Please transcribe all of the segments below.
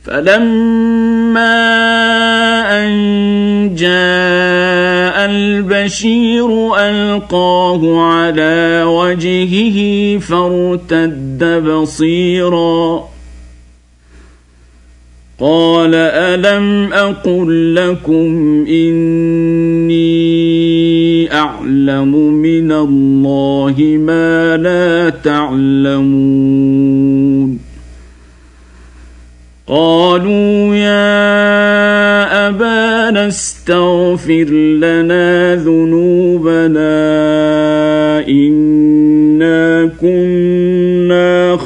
فلما أن جاء البشير ألقاه على وجهه فارتد بصيرا قال ألم أقل لكم إني أعلم من الله ما لا تعلمون قالوا يا أبانا استغفر لنا ذنوبنا إنا كنا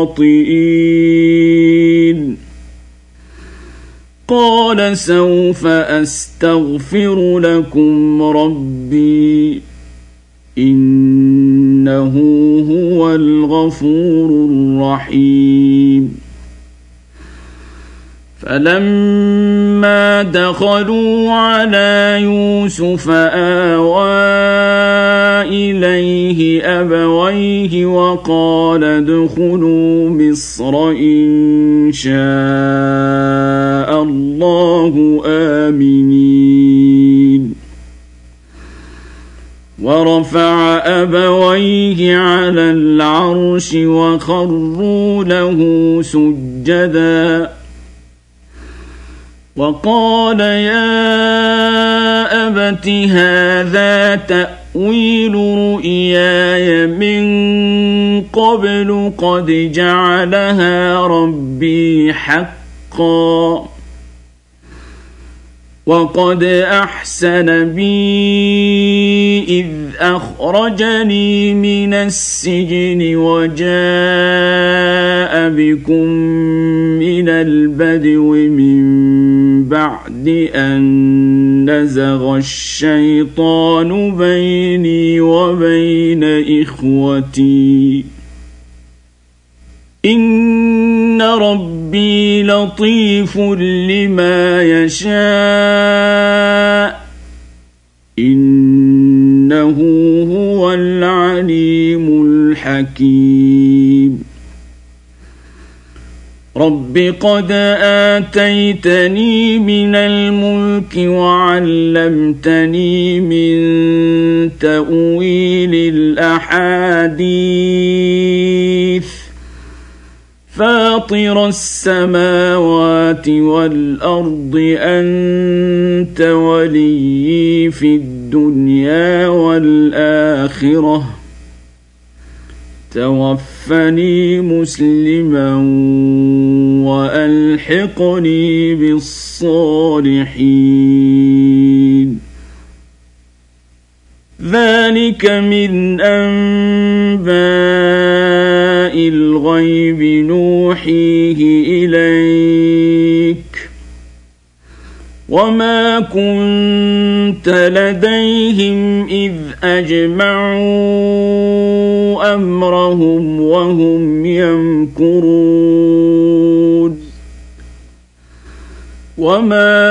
خاطئين قال سوف أستغفر لكم ربي إنه هو الغفور الرحيم فلما دخلوا على يوسف آوى إليه أبويه وقال ادخلوا مصر إن شاء الله آمنين ورفع أبويه على العرش وخروا له سجداً وقال يا أبت هذا تأويل رؤياي من قبل قد جعلها ربي حقا وقد أحسن بي إذ أخرجني من السجن وجاء بكم من البدو من بعد أن نزغ الشيطان بيني وبين إخوتي إن ربي لطيف لما يشاء إنه هو العليم الحكيم رب قد آتيتني من الملك وعلمتني من تأويل الأحاديث فاطر السماوات والأرض أنت وليي في الدنيا والآخرة توفني مسلما وألحقني بالصالحين ذلك من أنباء الغيب نوحيه إليك وما كنت لديهم إذ أجمعوا أمرهم وهم يمكرون وما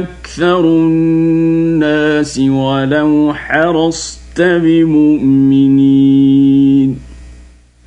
أكثر الناس ولو حرصت بمؤمنين